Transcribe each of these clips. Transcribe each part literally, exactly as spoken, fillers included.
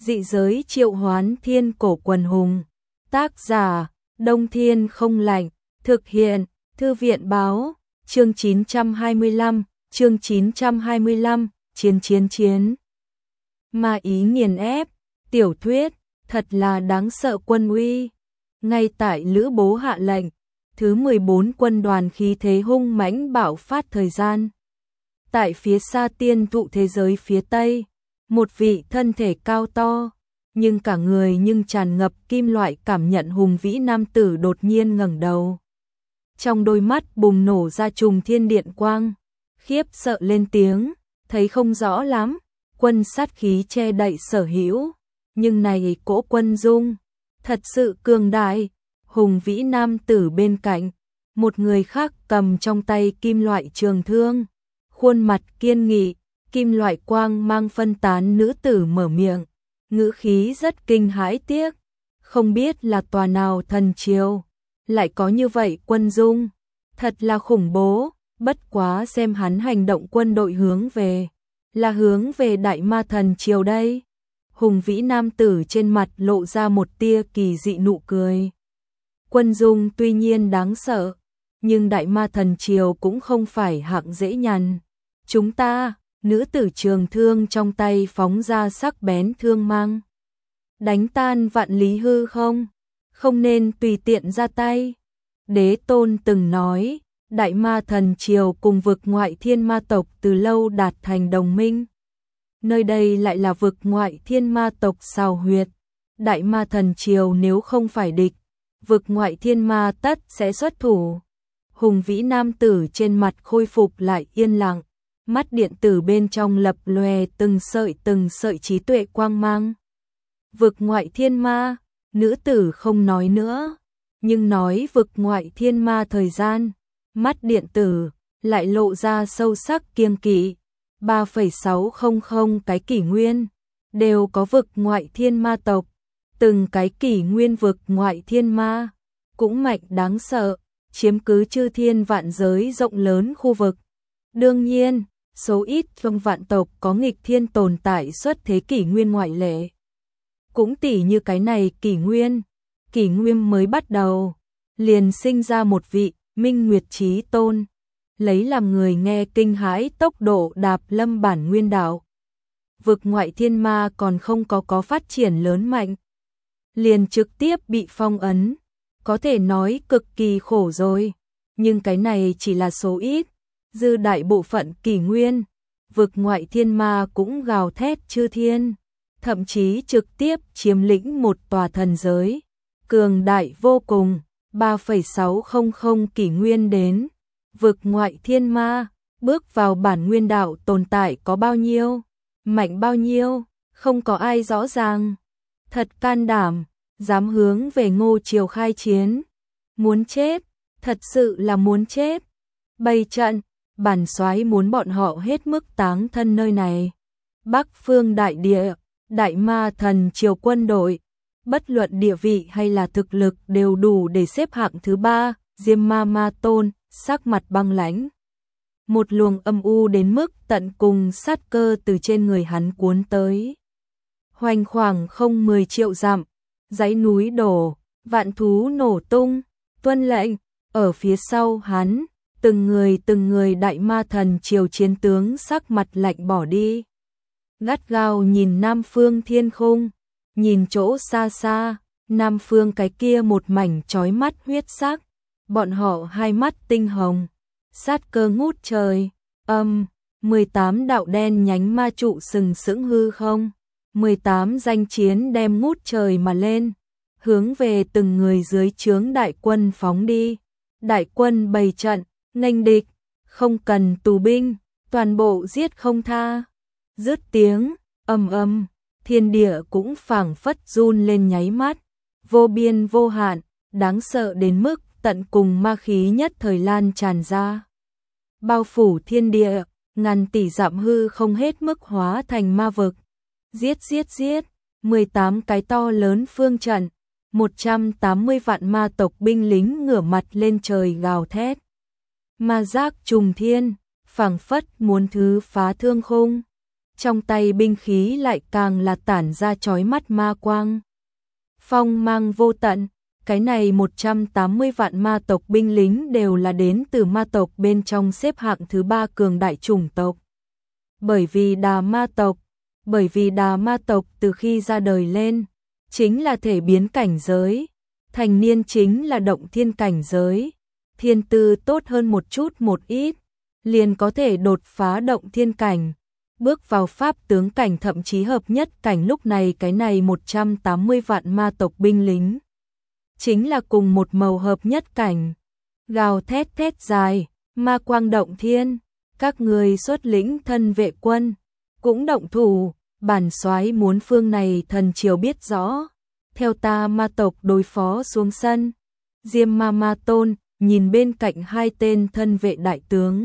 Dị giới triệu hoán thiên cổ quần hùng. Tác giả, Đông Thiên không lạnh. Thực hiện, Thư viện báo. Chương chín trăm hai mươi lăm, chương chín trăm hai mươi lăm, chiến chiến chiến. Ma ý nghiền ép, tiểu thuyết, thật là đáng sợ quân uy. Ngay tại Lữ Bố hạ lệnh, thứ mười bốn quân đoàn khí thế hung mãnh bạo phát thời gian. Tại phía xa tiên thụ thế giới phía Tây, một vị thân thể cao to, nhưng cả người nhưng tràn ngập kim loại cảm nhận hùng vĩ nam tử đột nhiên ngẩng đầu. Trong đôi mắt bùng nổ ra trùng thiên điện quang, khiếp sợ lên tiếng, thấy không rõ lắm, quân sát khí che đậy sở hữu, nhưng này cỗ quân dung, thật sự cường đại. Hùng vĩ nam tử bên cạnh, một người khác cầm trong tay kim loại trường thương, khuôn mặt kiên nghị, kim loại quang mang phân tán. Nữ tử mở miệng, ngữ khí rất kinh hãi tiếc, không biết là tòa nào thần triều lại có như vậy quân dung, thật là khủng bố. Bất quá xem hắn hành động, quân đội hướng về là hướng về Đại Ma thần triều đây. Hùng vĩ nam tử trên mặt lộ ra một tia kỳ dị nụ cười. Quân dung tuy nhiên đáng sợ, nhưng Đại Ma thần triều cũng không phải hạng dễ nhằn. Chúng ta, nữ tử trường thương trong tay phóng ra sắc bén thương mang, đánh tan vạn lý hư không, không nên tùy tiện ra tay. Đế Tôn từng nói, Đại Ma thần triều cùng vực ngoại thiên ma tộc từ lâu đạt thành đồng minh. Nơi đây lại là vực ngoại thiên ma tộc xào huyệt. Đại Ma thần triều nếu không phải địch, vực ngoại thiên ma tất sẽ xuất thủ. Hùng vĩ nam tử trên mặt khôi phục lại yên lặng, mắt điện tử bên trong lập lòe từng sợi từng sợi trí tuệ quang mang. Vực ngoại thiên ma, nữ tử không nói nữa, nhưng nói vực ngoại thiên ma thời gian, mắt điện tử lại lộ ra sâu sắc kiêng kỵ. ba phẩy sáu không không cái kỷ nguyên đều có vực ngoại thiên ma tộc, từng cái kỷ nguyên vực ngoại thiên ma cũng mạnh đáng sợ, chiếm cứ chư thiên vạn giới rộng lớn khu vực. Đương nhiên, số ít trong vạn tộc có nghịch thiên tồn tại xuất thế kỷ nguyên ngoại lệ. Cũng tỉ như cái này kỷ nguyên, kỷ nguyên mới bắt đầu, liền sinh ra một vị Minh Nguyệt Chí Tôn, lấy làm người nghe kinh hãi tốc độ đạp lâm bản nguyên đạo. Vực ngoại thiên ma còn không có có phát triển lớn mạnh, liền trực tiếp bị phong ấn, có thể nói cực kỳ khổ rồi, nhưng cái này chỉ là số ít, dư đại bộ phận kỷ nguyên, vực ngoại thiên ma cũng gào thét chư thiên, thậm chí trực tiếp chiếm lĩnh một tòa thần giới, cường đại vô cùng. ba phẩy sáu không không kỷ nguyên đến, vực ngoại thiên ma bước vào bản nguyên đạo tồn tại có bao nhiêu, mạnh bao nhiêu, không có ai rõ ràng. Thật can đảm, dám hướng về Ngô triều khai chiến, muốn chết, thật sự là muốn chết. Bày trận, bản soái muốn bọn họ hết mức táng thân nơi này. Bắc phương đại địa, Đại Ma thần triều quân đội, bất luận địa vị hay là thực lực đều đủ để xếp hạng thứ ba. Diêm Ma Ma Tôn sắc mặt băng lãnh, một luồng âm u đến mức tận cùng sát cơ từ trên người hắn cuốn tới. Hoành khoảng không mười triệu dặm, dãy núi đổ, vạn thú nổ tung, tuân lệnh. Ở phía sau hắn, từng người từng người Đại Ma thần triều chiến tướng sắc mặt lạnh bỏ đi, gắt gao nhìn nam phương thiên khung, nhìn chỗ xa xa, nam phương cái kia một mảnh chói mắt huyết sắc, bọn họ hai mắt tinh hồng, sát cơ ngút trời. Âm, mười tám đạo đen nhánh ma trụ sừng sững hư không, mười tám danh chiến đem ngút trời mà lên, hướng về từng người dưới trướng đại quân phóng đi. Đại quân bày trận, nghênh địch, không cần tù binh, toàn bộ giết không tha. Dứt tiếng, ầm ầm, thiên địa cũng phảng phất run lên nháy mắt, vô biên vô hạn, đáng sợ đến mức tận cùng ma khí nhất thời lan tràn ra, bao phủ thiên địa, ngàn tỷ dặm hư không hết mức hóa thành ma vực. Giết giết giết, mười tám cái to lớn phương trận, một trăm tám mươi vạn ma tộc binh lính ngửa mặt lên trời gào thét. Ma giác trùng thiên, phảng phất muốn thứ phá thương khung. trong tay binh khí lại càng là tản ra chói mắt ma quang. Phong mang vô tận, cái này một trăm tám mươi vạn ma tộc binh lính đều là đến từ ma tộc bên trong xếp hạng thứ ba cường đại chủng tộc. Bởi vì đà ma tộc, bởi vì đà ma tộc từ khi ra đời lên, chính là thể biến cảnh giới, thành niên chính là động thiên cảnh giới, thiên tư tốt hơn một chút một ít, liền có thể đột phá động thiên cảnh, bước vào pháp tướng cảnh thậm chí hợp nhất cảnh. Lúc này cái này một trăm tám mươi vạn ma tộc binh lính, chính là cùng một màu hợp nhất cảnh, gào thét thét dài, ma quang động thiên, các người xuất lĩnh thân vệ quân, cũng động thủ, bản soái muốn phương này thần triều biết rõ, theo ta ma tộc đối phó xuống sân. Diêm ma ma tôn nhìn bên cạnh hai tên thân vệ đại tướng,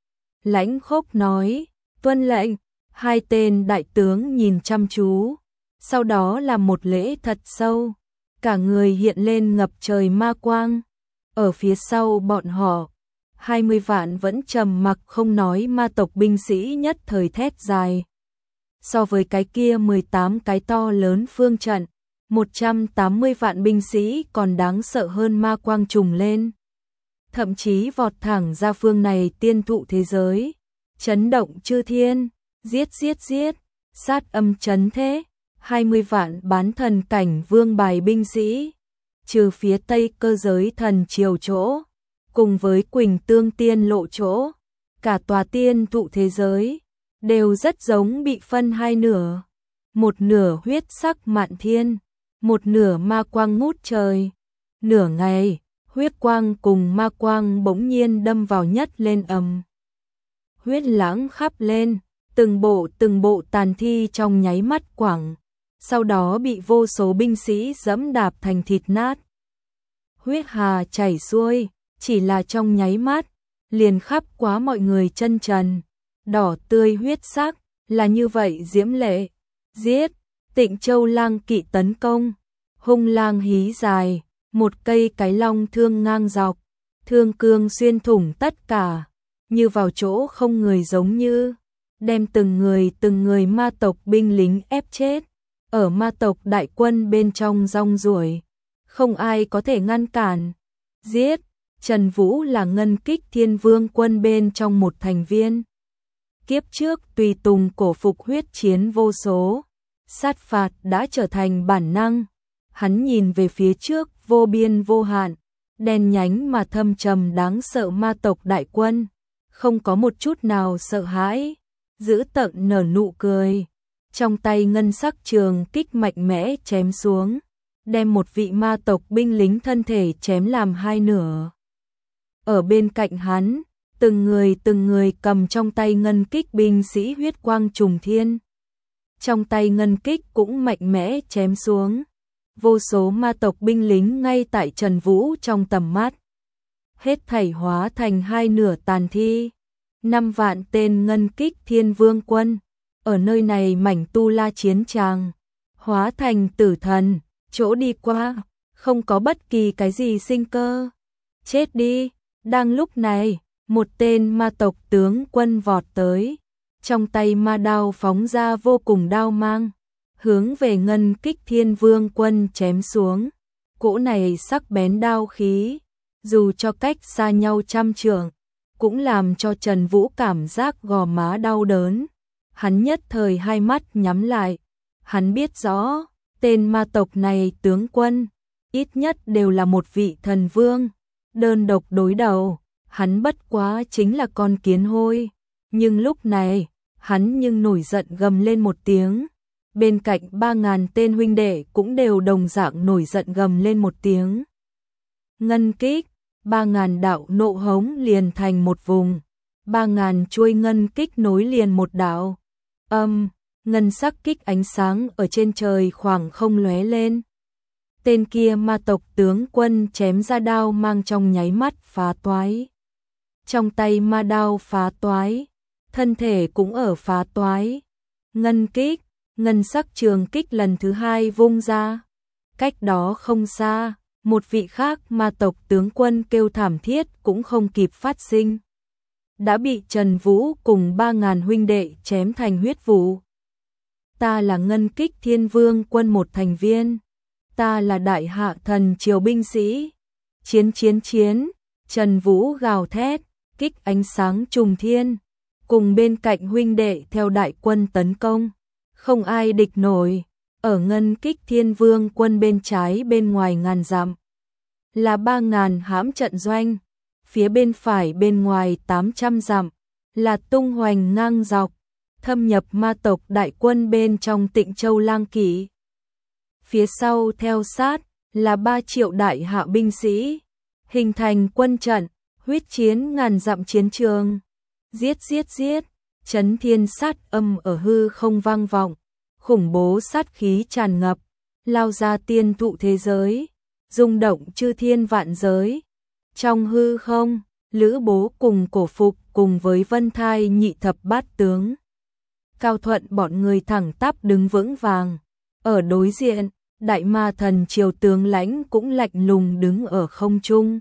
lãnh khốc nói, tuân lệnh. Hai tên đại tướng nhìn chăm chú, sau đó làm một lễ thật sâu, cả người hiện lên ngập trời ma quang. Ở phía sau bọn họ, hai mươi vạn vẫn trầm mặc không nói ma tộc binh sĩ nhất thời thét dài. So với cái kia mười tám cái to lớn phương trận, một trăm tám mươi vạn binh sĩ còn đáng sợ hơn ma quang trùng lên. Thậm chí vọt thẳng ra phương này tiên thụ thế giới, chấn động chư thiên, giết giết giết, sát âm chấn thế, hai mươi vạn bán thần cảnh vương bài binh sĩ, trừ phía tây cơ giới thần triều chỗ, cùng với Quỳnh Tương Tiên lộ chỗ, cả tòa tiên thụ thế giới, đều rất giống bị phân hai nửa, một nửa huyết sắc mạn thiên, một nửa ma quang ngút trời. Nửa ngày, huyết quang cùng ma quang bỗng nhiên đâm vào nhất lên ầm. Huyết lãng khắp lên, từng bộ từng bộ tàn thi trong nháy mắt quẳng, sau đó bị vô số binh sĩ giẫm đạp thành thịt nát. Huyết hà chảy xuôi, chỉ là trong nháy mắt, liền khắp quá mọi người chân trần, đỏ tươi huyết sắc, là như vậy diễm lệ. Giết, Tịnh Châu lang kỵ tấn công, hung lang hí dài, một cây cái long thương ngang dọc, thương cương xuyên thủng tất cả, như vào chỗ không người giống như, đem từng người từng người ma tộc binh lính ép chết, ở ma tộc đại quân bên trong rong ruổi, không ai có thể ngăn cản. Giết, Trần Vũ là ngân kích thiên vương quân bên trong một thành viên. Kiếp trước tùy tùng cổ phục huyết chiến vô số, sát phạt đã trở thành bản năng. Hắn nhìn về phía trước vô biên vô hạn, đen nhánh mà thâm trầm đáng sợ ma tộc đại quân, không có một chút nào sợ hãi, giữ tợn nở nụ cười, trong tay ngân sắc trường kích mạnh mẽ chém xuống, đem một vị ma tộc binh lính thân thể chém làm hai nửa. Ở bên cạnh hắn, từng người từng người cầm trong tay ngân kích binh sĩ huyết quang trùng thiên. Trong tay ngân kích cũng mạnh mẽ chém xuống. Vô số ma tộc binh lính ngay tại Trần Vũ trong tầm mắt. Hết thảy hóa thành hai nửa tàn thi. Năm vạn tên ngân kích thiên vương quân. Ở nơi này mảnh tu la chiến tràng. Hóa thành tử thần. Chỗ đi qua. Không có bất kỳ cái gì sinh cơ. Chết đi. Đang lúc này, một tên ma tộc tướng quân vọt tới. Trong tay ma đao phóng ra vô cùng đao mang, hướng về ngân kích thiên vương quân chém xuống. Cỗ này sắc bén đao khí, dù cho cách xa nhau trăm trượng, cũng làm cho Trần Vũ cảm giác gò má đau đớn. Hắn nhất thời hai mắt nhắm lại, hắn biết rõ, tên ma tộc này tướng quân, ít nhất đều là một vị thần vương, đơn độc đối đầu, hắn bất quá chính là con kiến hôi. Nhưng lúc này, hắn nhưng nổi giận gầm lên một tiếng. Bên cạnh ba ngàn tên huynh đệ cũng đều đồng dạng nổi giận gầm lên một tiếng. Ngân kích, ba ngàn đạo nộ hống liền thành một vùng. Ba ngàn chuôi ngân kích nối liền một đạo. Âm, ngân sắc kích ánh sáng ở trên trời khoảng không lóe lên. Tên kia ma tộc tướng quân chém ra đao mang trong nháy mắt phá toái. Trong tay ma đao phá toái, thân thể cũng ở phá toái. Ngân kích, ngân sắc trường kích lần thứ hai vung ra. Cách đó không xa, một vị khác ma tộc tướng quân kêu thảm thiết cũng không kịp phát sinh. Đã bị Trần Vũ cùng ba ngàn huynh đệ chém thành huyết vụ. ta là Ngân Kích Thiên Vương quân một thành viên, ta là Đại Hạ thần triều binh sĩ. Chiến chiến chiến, Trần Vũ gào thét, kích ánh sáng trùng thiên, cùng bên cạnh huynh đệ theo đại quân tấn công, không ai địch nổi. Ở Ngân Kích Thiên Vương quân bên trái bên ngoài ngàn dặm là ba ngàn hãm trận doanh, phía bên phải bên ngoài tám trăm dặm là tung hoành ngang dọc, thâm nhập ma tộc đại quân bên trong Tịnh Châu Lang Kỵ. Phía sau theo sát là ba triệu Đại Hạ binh sĩ, hình thành quân trận, huyết chiến ngàn dặm chiến trường. Giết giết giết, chấn thiên sát âm ở hư không vang vọng, khủng bố sát khí tràn ngập, lao ra tiên thụ thế giới, rung động chư thiên vạn giới. Trong hư không, Lữ Bố cùng Cổ Phục cùng với Vân Thai nhị thập bát tướng Cao Thuận bọn người thẳng tắp đứng vững vàng. Ở đối diện, Đại Ma Thần triều tướng lãnh cũng lạnh lùng đứng ở không trung.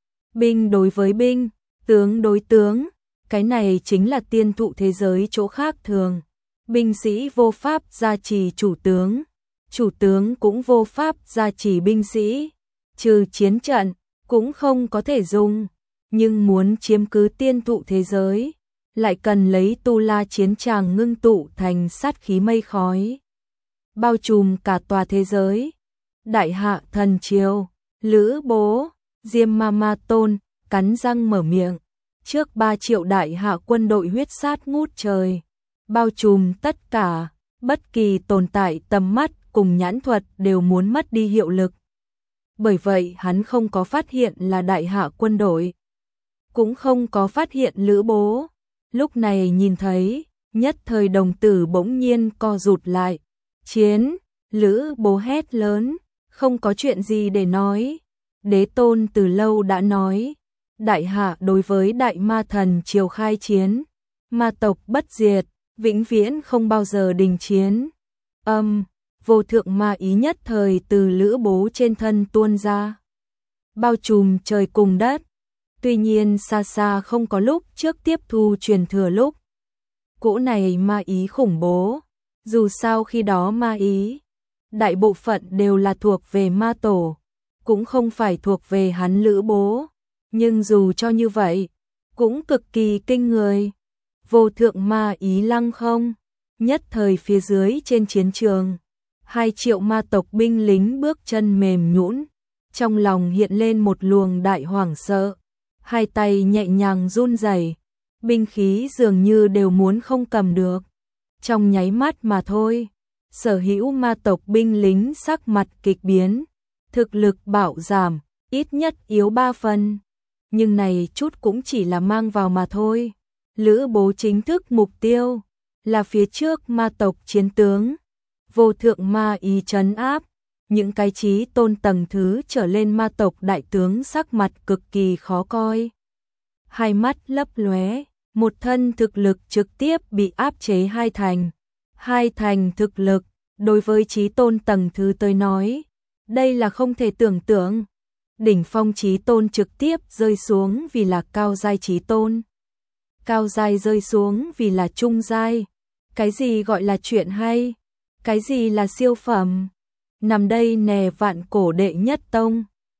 Binh đối với binh, tướng đối tướng, cái này chính là tiên thụ thế giới chỗ khác thường. Binh sĩ vô pháp gia trì chủ tướng, chủ tướng cũng vô pháp gia trì binh sĩ, trừ chiến trận cũng không có thể dùng, nhưng muốn chiếm cứ tiên thụ thế giới, lại cần lấy tu la chiến tràng ngưng tụ thành sát khí mây khói, bao trùm cả tòa thế giới. Đại Hạ thần triều, Lữ Bố, Diêm Ma Ma Tôn cắn răng mở miệng, trước ba triệu Đại Hạ quân đội huyết sát ngút trời, bao trùm tất cả, bất kỳ tồn tại tầm mắt cùng nhãn thuật đều muốn mất đi hiệu lực. Bởi vậy hắn không có phát hiện là Đại Hạ quân đội, cũng không có phát hiện Lữ Bố. Lúc này nhìn thấy, nhất thời đồng tử bỗng nhiên co rụt lại. Chiến, Lữ Bố hét lớn, không có chuyện gì để nói. Đế tôn từ lâu đã nói, Đại Hạ đối với Đại Ma Thần triều khai chiến, ma tộc bất diệt, vĩnh viễn không bao giờ đình chiến. Âm, vô thượng ma ý nhất thời từ Lữ Bố trên thân tuôn ra, bao trùm trời cùng đất. Tuy nhiên xa xa không có lúc trước tiếp thu truyền thừa lúc. Cỗ này ma ý khủng bố, dù sao khi đó ma ý, đại bộ phận đều là thuộc về ma tổ, cũng không phải thuộc về hắn Lữ Bố. Nhưng dù cho như vậy, cũng cực kỳ kinh người. Vô thượng ma ý lăng không, nhất thời phía dưới trên chiến trường, hai triệu ma tộc binh lính bước chân mềm nhũn, trong lòng hiện lên một luồng đại hoảng sợ, hai tay nhẹ nhàng run rẩy, binh khí dường như đều muốn không cầm được. Trong nháy mắt mà thôi, sở hữu ma tộc binh lính sắc mặt kịch biến, thực lực bạo giảm, ít nhất yếu ba phần. Nhưng này chút cũng chỉ là mang vào mà thôi. Lữ Bố chính thức mục tiêu là phía trước ma tộc chiến tướng, vô thượng ma ý trấn áp, những cái chí tôn tầng thứ trở lên ma tộc đại tướng sắc mặt cực kỳ khó coi. Hai mắt lấp lóe, một thân thực lực trực tiếp bị áp chế hai thành. Hai thành thực lực, đối với chí tôn tầng thứ tới nói, đây là không thể tưởng tượng. Đỉnh phong chí tôn trực tiếp rơi xuống vì là cao giai chí tôn. Cao giai rơi xuống vì là trung giai. Cái gì gọi là chuyện hay? Cái gì là siêu phẩm? Nằm đây nè vạn cổ đệ nhất tông,